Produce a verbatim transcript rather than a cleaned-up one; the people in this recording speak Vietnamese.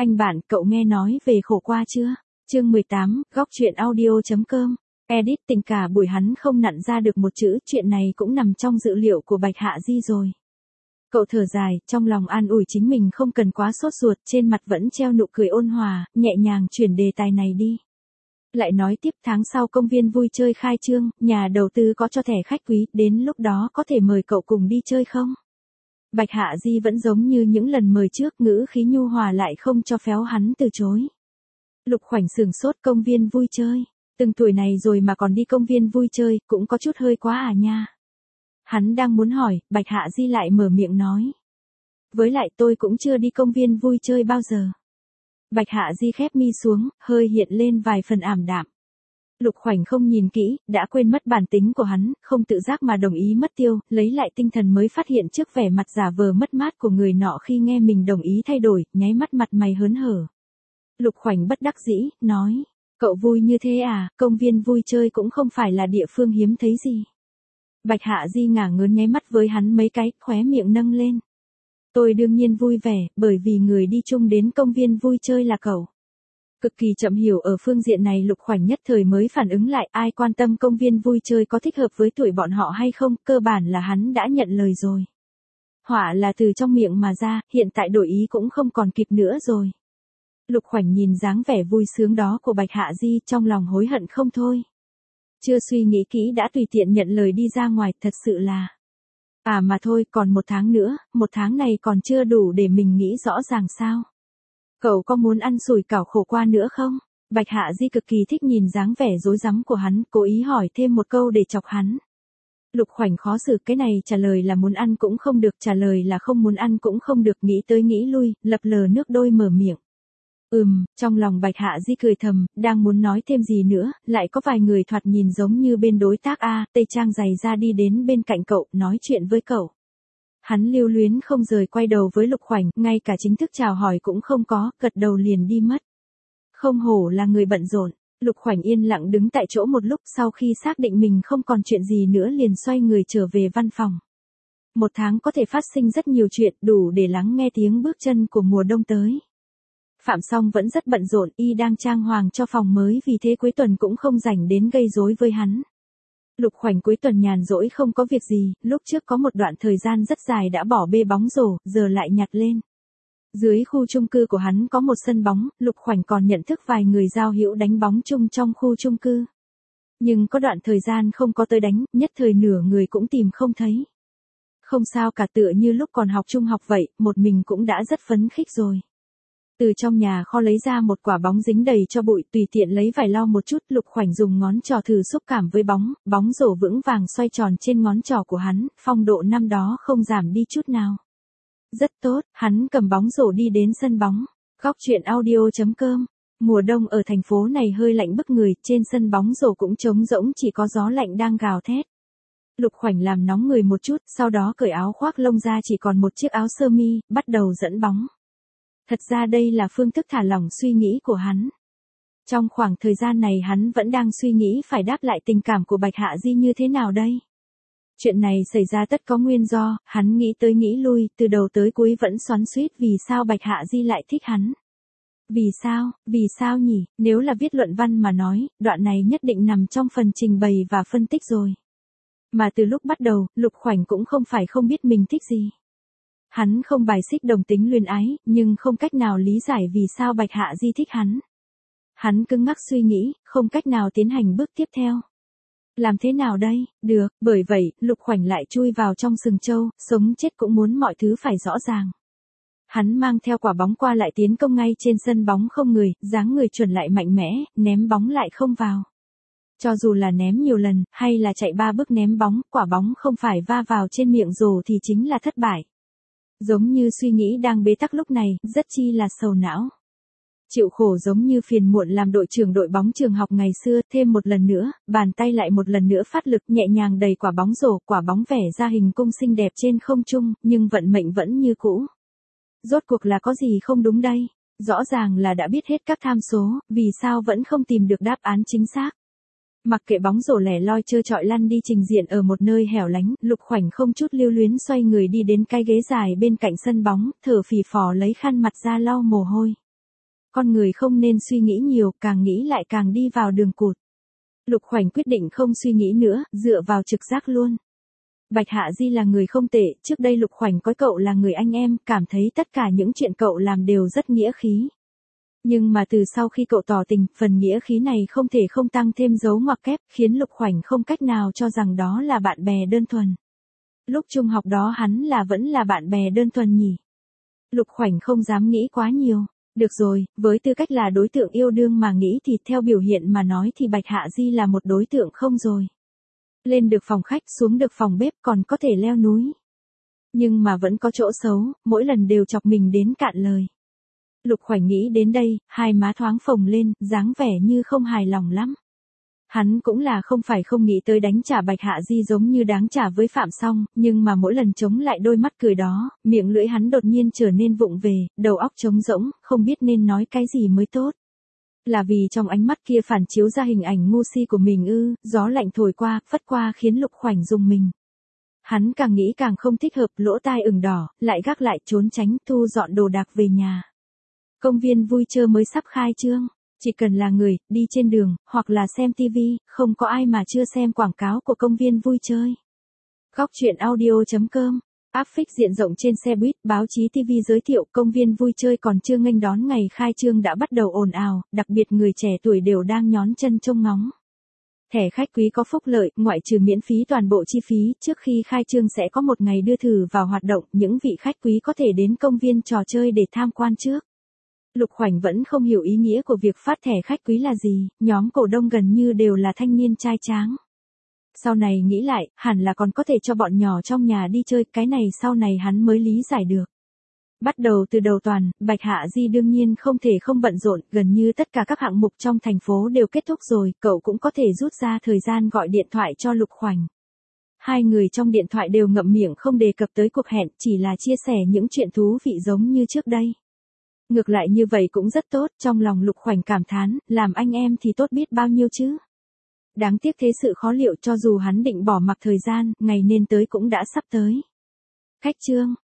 Anh bạn, cậu nghe nói về khổ qua chưa? Chương mười tám, góc truyện audio chấm com. Edit tình cả buổi hắn không nặn ra được một chữ, chuyện này cũng nằm trong dự liệu của Bạch Hạ Di rồi. Cậu thở dài, trong lòng an ủi chính mình không cần quá sốt ruột, trên mặt vẫn treo nụ cười ôn hòa, nhẹ nhàng chuyển đề tài này đi. Lại nói tiếp, tháng sau công viên vui chơi khai trương, nhà đầu tư có cho thẻ khách quý, đến lúc đó có thể mời cậu cùng đi chơi không? Bạch Hạ Di vẫn giống như những lần mời trước, ngữ khí nhu hòa lại không cho phép hắn từ chối. Lục Khoảnh sửng sốt, công viên vui chơi, từng tuổi này rồi mà còn đi công viên vui chơi, cũng có chút hơi quá à nha. Hắn đang muốn hỏi, Bạch Hạ Di lại mở miệng nói. Với lại tôi cũng chưa đi công viên vui chơi bao giờ. Bạch Hạ Di khép mi xuống, hơi hiện lên vài phần ảm đạm. Lục Khoảnh không nhìn kỹ, đã quên mất bản tính của hắn, không tự giác mà đồng ý mất tiêu, lấy lại tinh thần mới phát hiện trước vẻ mặt giả vờ mất mát của người nọ khi nghe mình đồng ý thay đổi, nháy mắt mặt mày hớn hở. Lục Khoảnh bất đắc dĩ, nói, cậu vui như thế à, công viên vui chơi cũng không phải là địa phương hiếm thấy gì. Bạch Hạ Di ngả ngớn nháy mắt với hắn mấy cái, khóe miệng nâng lên. Tôi đương nhiên vui vẻ, bởi vì người đi chung đến công viên vui chơi là cậu. Cực kỳ chậm hiểu ở phương diện này, Lục Khoảnh nhất thời mới phản ứng lại, ai quan tâm công viên vui chơi có thích hợp với tuổi bọn họ hay không, cơ bản là hắn đã nhận lời rồi. Họa là từ trong miệng mà ra, hiện tại đổi ý cũng không còn kịp nữa rồi. Lục Khoảnh nhìn dáng vẻ vui sướng đó của Bạch Hạ Di, trong lòng hối hận không thôi. Chưa suy nghĩ kỹ đã tùy tiện nhận lời đi ra ngoài, thật sự là... À mà thôi, còn một tháng nữa, một tháng này còn chưa đủ để mình nghĩ rõ ràng sao? Cậu có muốn ăn sủi cảo khổ qua nữa không? Bạch Hạ Di cực kỳ thích nhìn dáng vẻ rối rắm của hắn, cố ý hỏi thêm một câu để chọc hắn. Lục Khoảnh khó xử, cái này trả lời là muốn ăn cũng không được, trả lời là không muốn ăn cũng không được, nghĩ tới nghĩ lui, lập lờ nước đôi mở miệng. Ừm, trong lòng Bạch Hạ Di cười thầm, đang muốn nói thêm gì nữa, lại có vài người thoạt nhìn giống như bên đối tác A, Tây Trang giày ra đi đến bên cạnh cậu, nói chuyện với cậu. Hắn lưu luyến không rời quay đầu với Lục Khoảnh, ngay cả chính thức chào hỏi cũng không có, gật đầu liền đi mất. Không hổ là người bận rộn, Lục Khoảnh yên lặng đứng tại chỗ một lúc, sau khi xác định mình không còn chuyện gì nữa liền xoay người trở về văn phòng. Một tháng có thể phát sinh rất nhiều chuyện, đủ để lắng nghe tiếng bước chân của mùa đông tới. Phạm Song vẫn rất bận rộn, y đang trang hoàng cho phòng mới, vì thế cuối tuần cũng không rảnh đến gây rối với hắn. Lục Khoảnh cuối tuần nhàn rỗi không có việc gì, lúc trước có một đoạn thời gian rất dài đã bỏ bê bóng rổ, giờ lại nhặt lên. Dưới khu chung cư của hắn có một sân bóng, Lục Khoảnh còn nhận thức vài người giao hữu đánh bóng chung trong khu chung cư. Nhưng có đoạn thời gian không có tới đánh, nhất thời nửa người cũng tìm không thấy. Không sao cả, tựa như lúc còn học trung học vậy, một mình cũng đã rất phấn khích rồi. Từ trong nhà kho lấy ra một quả bóng dính đầy cho bụi, tùy tiện lấy vải lau một chút, Lục Khoảnh dùng ngón trỏ thử xúc cảm với bóng, bóng rổ vững vàng xoay tròn trên ngón trỏ của hắn, phong độ năm đó không giảm đi chút nào. Rất tốt, hắn cầm bóng rổ đi đến sân bóng. Góc truyện audio chấm com. Mùa đông ở thành phố này hơi lạnh bức người, trên sân bóng rổ cũng trống rỗng, chỉ có gió lạnh đang gào thét. Lục Khoảnh làm nóng người một chút, sau đó cởi áo khoác lông ra, chỉ còn một chiếc áo sơ mi, bắt đầu dẫn bóng. Thật ra đây là phương thức thả lỏng suy nghĩ của hắn. Trong khoảng thời gian này hắn vẫn đang suy nghĩ phải đáp lại tình cảm của Bạch Hạ Di như thế nào đây. Chuyện này xảy ra tất có nguyên do, hắn nghĩ tới nghĩ lui, từ đầu tới cuối vẫn xoắn xuýt vì sao Bạch Hạ Di lại thích hắn. Vì sao, vì sao nhỉ, nếu là viết luận văn mà nói, đoạn này nhất định nằm trong phần trình bày và phân tích rồi. Mà từ lúc bắt đầu, Lục Khoảnh cũng không phải không biết mình thích gì. Hắn không bài xích đồng tính luyến ái, nhưng không cách nào lý giải vì sao Bạch Hạ Di thích hắn. Hắn cứng ngắc suy nghĩ, không cách nào tiến hành bước tiếp theo. Làm thế nào đây, được, bởi vậy, Lục Khoảnh lại chui vào trong sừng trâu, sống chết cũng muốn mọi thứ phải rõ ràng. Hắn mang theo quả bóng qua lại tiến công ngay trên sân bóng không người, dáng người chuẩn lại mạnh mẽ, ném bóng lại không vào. Cho dù là ném nhiều lần, hay là chạy ba bước ném bóng, quả bóng không phải va vào trên miệng rổ thì chính là thất bại. Giống như suy nghĩ đang bế tắc lúc này, rất chi là sầu não. Chịu khổ giống như phiền muộn làm đội trưởng đội bóng trường học ngày xưa, thêm một lần nữa, bàn tay lại một lần nữa phát lực nhẹ nhàng đẩy quả bóng rổ, quả bóng vẽ ra hình cung xinh đẹp trên không trung, nhưng vận mệnh vẫn như cũ. Rốt cuộc là có gì không đúng đây? Rõ ràng là đã biết hết các tham số, vì sao vẫn không tìm được đáp án chính xác? Mặc kệ bóng rổ lẻ loi trơ trọi lăn đi trình diện ở một nơi hẻo lánh, Lục Khoảnh không chút lưu luyến xoay người đi đến cái ghế dài bên cạnh sân bóng, thở phì phò lấy khăn mặt ra lau mồ hôi. Con người không nên suy nghĩ nhiều, càng nghĩ lại càng đi vào đường cụt. Lục Khoảnh quyết định không suy nghĩ nữa, dựa vào trực giác luôn. Bạch Hạ Di là người không tệ, trước đây Lục Khoảnh coi cậu là người anh em, cảm thấy tất cả những chuyện cậu làm đều rất nghĩa khí. Nhưng mà từ sau khi cậu tỏ tình, phần nghĩa khí này không thể không tăng thêm dấu ngoặc kép, khiến Lục Khoảnh không cách nào cho rằng đó là bạn bè đơn thuần. Lúc trung học đó hắn là vẫn là bạn bè đơn thuần nhỉ? Lục Khoảnh không dám nghĩ quá nhiều. Được rồi, với tư cách là đối tượng yêu đương mà nghĩ thì theo biểu hiện mà nói thì Bạch Hạ Di là một đối tượng không rồi. Lên được phòng khách, xuống được phòng bếp, còn có thể leo núi. Nhưng mà vẫn có chỗ xấu, mỗi lần đều chọc mình đến cạn lời. Lục Khoảnh nghĩ đến đây, hai má thoáng phồng lên, dáng vẻ như không hài lòng lắm. Hắn cũng là không phải không nghĩ tới đánh trả Bạch Hạ Di giống như đáng trả với Phạm Song, nhưng mà mỗi lần chống lại đôi mắt cười đó, miệng lưỡi hắn đột nhiên trở nên vụng về, đầu óc trống rỗng, không biết nên nói cái gì mới tốt. Là vì trong ánh mắt kia phản chiếu ra hình ảnh ngu si của mình ư? Gió lạnh thổi qua, phất qua khiến Lục Khoảnh rùng mình. Hắn càng nghĩ càng không thích hợp, lỗ tai ửng đỏ, lại gác lại trốn tránh, thu dọn đồ đạc về nhà. Công viên vui chơi mới sắp khai trương. Chỉ cần là người, đi trên đường, hoặc là xem tivi, không có ai mà chưa xem quảng cáo của công viên vui chơi. Góc truyện audio chấm com, áp phích diện rộng trên xe buýt, báo chí tivi giới thiệu công viên vui chơi còn chưa nghênh đón ngày khai trương đã bắt đầu ồn ào, đặc biệt người trẻ tuổi đều đang nhón chân trông ngóng. Thẻ khách quý có phúc lợi, ngoại trừ miễn phí toàn bộ chi phí, trước khi khai trương sẽ có một ngày đưa thử vào hoạt động, những vị khách quý có thể đến công viên trò chơi để tham quan trước. Lục Khoảnh vẫn không hiểu ý nghĩa của việc phát thẻ khách quý là gì, nhóm cổ đông gần như đều là thanh niên trai tráng. Sau này nghĩ lại, hẳn là còn có thể cho bọn nhỏ trong nhà đi chơi, cái này sau này hắn mới lý giải được. Bắt đầu từ đầu tuần, Bạch Hạ Di đương nhiên không thể không bận rộn, gần như tất cả các hạng mục trong thành phố đều kết thúc rồi, cậu cũng có thể rút ra thời gian gọi điện thoại cho Lục Khoảnh. Hai người trong điện thoại đều ngậm miệng không đề cập tới cuộc hẹn, chỉ là chia sẻ những chuyện thú vị giống như trước đây. Ngược lại như vậy cũng rất tốt, trong lòng Lục Khoảnh cảm thán, làm anh em thì tốt biết bao nhiêu chứ. Đáng tiếc thế sự khó liệu, cho dù hắn định bỏ mặc thời gian, ngày nên tới cũng đã sắp tới. Khách trương.